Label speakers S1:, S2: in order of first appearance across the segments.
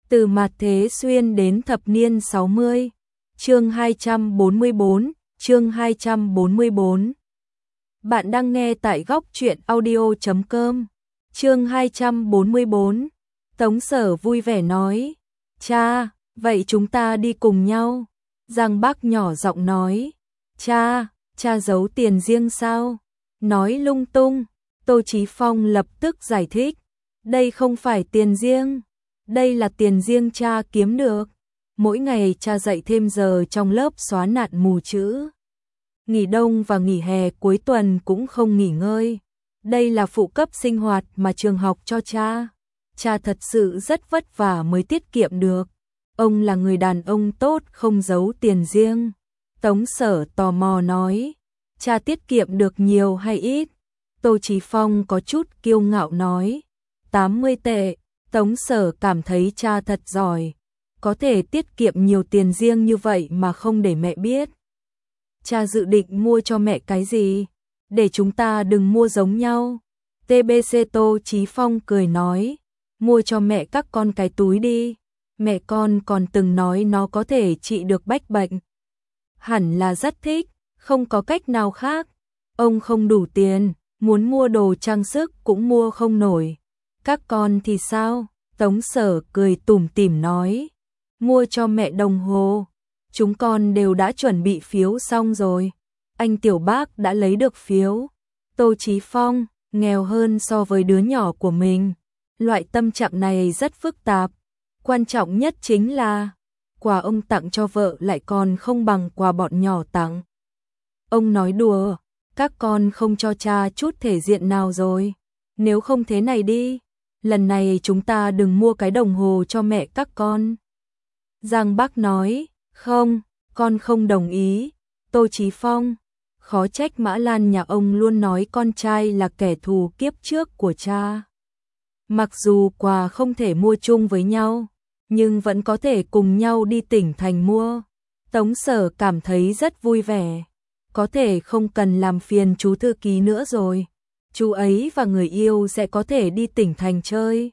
S1: Từ mạt thế xuyên đến thập niên 60. Chương 244, chương 244. Bạn đang nghe tại góc truyện audio.com. Chương 244. Tống Sở vui vẻ nói, cha, vậy chúng ta đi cùng nhau. Giang Bác nhỏ giọng nói, cha giấu tiền riêng sao? Nói lung tung. Tô Chí Phong lập tức giải thích, đây không phải tiền riêng, đây là tiền riêng cha kiếm được. Mỗi ngày cha dạy thêm giờ trong lớp xóa nạn mù chữ. Nghỉ đông và nghỉ hè cuối tuần cũng không nghỉ ngơi. Đây là phụ cấp sinh hoạt mà trường học cho cha. Cha thật sự rất vất vả mới tiết kiệm được. Ông là người đàn ông tốt không giấu tiền riêng. Tống Sở tò mò nói, cha tiết kiệm được nhiều hay ít? Tô Chí Phong có chút kiêu ngạo nói, 80 tệ. Tống Sở cảm thấy cha thật giỏi, có thể tiết kiệm nhiều tiền riêng như vậy mà không để mẹ biết. Cha dự định mua cho mẹ cái gì? Để chúng ta đừng mua giống nhau. TBC Tô Chí Phong cười nói, mua cho mẹ các con cái túi đi. Mẹ con còn từng nói nó có thể trị được bách bệnh. Hẳn là rất thích, không có cách nào khác. Ông không đủ tiền, muốn mua đồ trang sức cũng mua không nổi. Các con thì sao? Tống Sở cười tủm tỉm nói, mua cho mẹ đồng hồ. Chúng con đều đã chuẩn bị phiếu xong rồi. Anh Tiểu Bác đã lấy được phiếu. Tô Chí Phong, nghèo hơn so với đứa nhỏ của mình. Loại tâm trạng này rất phức tạp. Quan trọng nhất chính là, quà ông tặng cho vợ lại còn không bằng quà bọn nhỏ tặng. Ông nói đùa, các con không cho cha chút thể diện nào rồi. Nếu không thế này đi, lần này chúng ta đừng mua cái đồng hồ cho mẹ các con. Giang Bác nói, không, con không đồng ý. Tô Chí Phong, khó trách Mã Lan nhà ông luôn nói con trai là kẻ thù kiếp trước của cha. Mặc dù quà không thể mua chung với nhau, nhưng vẫn có thể cùng nhau đi tỉnh thành mua. Tống Sở cảm thấy rất vui vẻ, có thể không cần làm phiền chú thư ký nữa rồi. Chú ấy và người yêu sẽ có thể đi tỉnh thành chơi.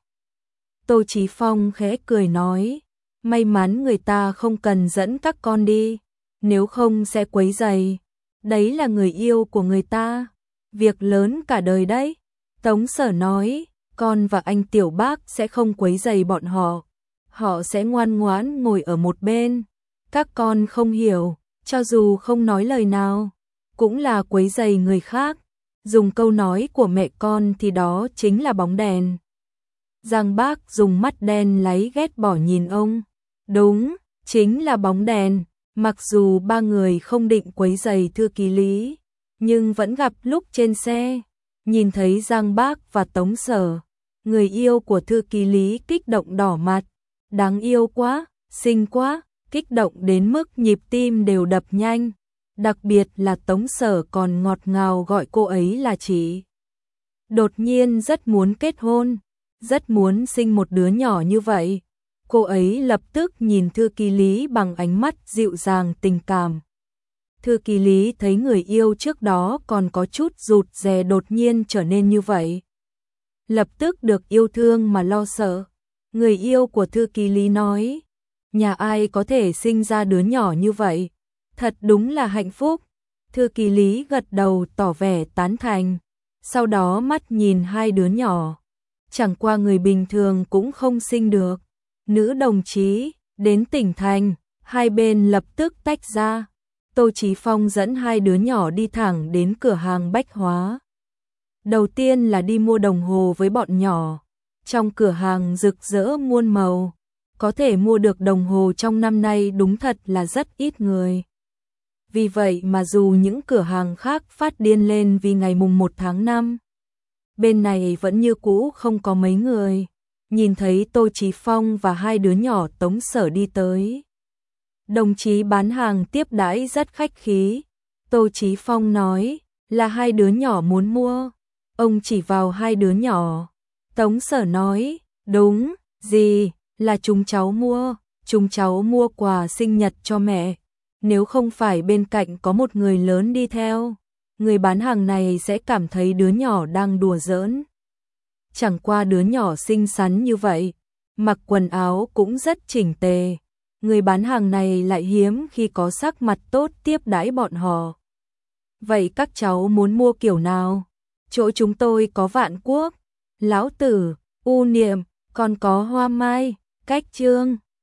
S1: Tô Chí Phong khẽ cười nói, may mắn người ta không cần dẫn các con đi, nếu không sẽ quấy rầy. Đấy là người yêu của người ta, việc lớn cả đời đấy. Tống Sở nói, con và anh Tiểu Bác sẽ không quấy rầy bọn họ. Họ sẽ ngoan ngoãn ngồi ở một bên. Các con không hiểu, cho dù không nói lời nào, cũng là quấy rầy người khác. Dùng câu nói của mẹ con thì đó chính là bóng đèn. Giang Bác dùng mắt đen láy ghét bỏ nhìn ông. Đúng, chính là bóng đèn. Mặc dù ba người không định quấy rầy thư ký Lý, nhưng vẫn gặp lúc trên xe, nhìn thấy Giang Bác và Tống Sở, người yêu của thư ký Lý kích động đỏ mặt. Đáng yêu quá, xinh quá, kích động đến mức nhịp tim đều đập nhanh. Đặc biệt là Tống Sở còn ngọt ngào gọi cô ấy là chị. Đột nhiên rất muốn kết hôn, rất muốn sinh một đứa nhỏ như vậy. Cô ấy lập tức nhìn thư ký Lý bằng ánh mắt dịu dàng tình cảm. Thư ký Lý thấy người yêu trước đó còn có chút rụt rè đột nhiên trở nên như vậy. Lập tức được yêu thương mà lo sợ. Người yêu của thư ký Lý nói, nhà ai có thể sinh ra đứa nhỏ như vậy, thật đúng là hạnh phúc. Thư ký Lý gật đầu tỏ vẻ tán thành, sau đó mắt nhìn hai đứa nhỏ. Chẳng qua người bình thường cũng không sinh được. Nữ đồng chí, đến tỉnh thành, hai bên lập tức tách ra. Tô Chí Phong dẫn hai đứa nhỏ đi thẳng đến cửa hàng bách hóa. Đầu tiên là đi mua đồng hồ với bọn nhỏ. Trong cửa hàng rực rỡ muôn màu, có thể mua được đồng hồ trong năm nay đúng thật là rất ít người. Vì vậy mà dù những cửa hàng khác phát điên lên vì ngày mùng 1 tháng 5, bên này vẫn như cũ không có mấy người. Nhìn thấy Tô Chí Phong và hai đứa nhỏ Tống Sở đi tới, đồng chí bán hàng tiếp đãi rất khách khí. Tô Chí Phong nói, là hai đứa nhỏ muốn mua. Ông chỉ vào hai đứa nhỏ. Tống Sở nói, đúng, gì, là chúng cháu mua. Chúng cháu mua quà sinh nhật cho mẹ. Nếu không phải bên cạnh có một người lớn đi theo, người bán hàng này sẽ cảm thấy đứa nhỏ đang đùa giỡn. Chẳng qua đứa nhỏ xinh xắn như vậy, mặc quần áo cũng rất chỉnh tề. Người bán hàng này lại hiếm khi có sắc mặt tốt tiếp đãi bọn họ. Vậy các cháu muốn mua kiểu nào? Chỗ chúng tôi có Vạn Quốc, Lão Tử, U Niệm, còn có Hoa Mai, Cách Trương.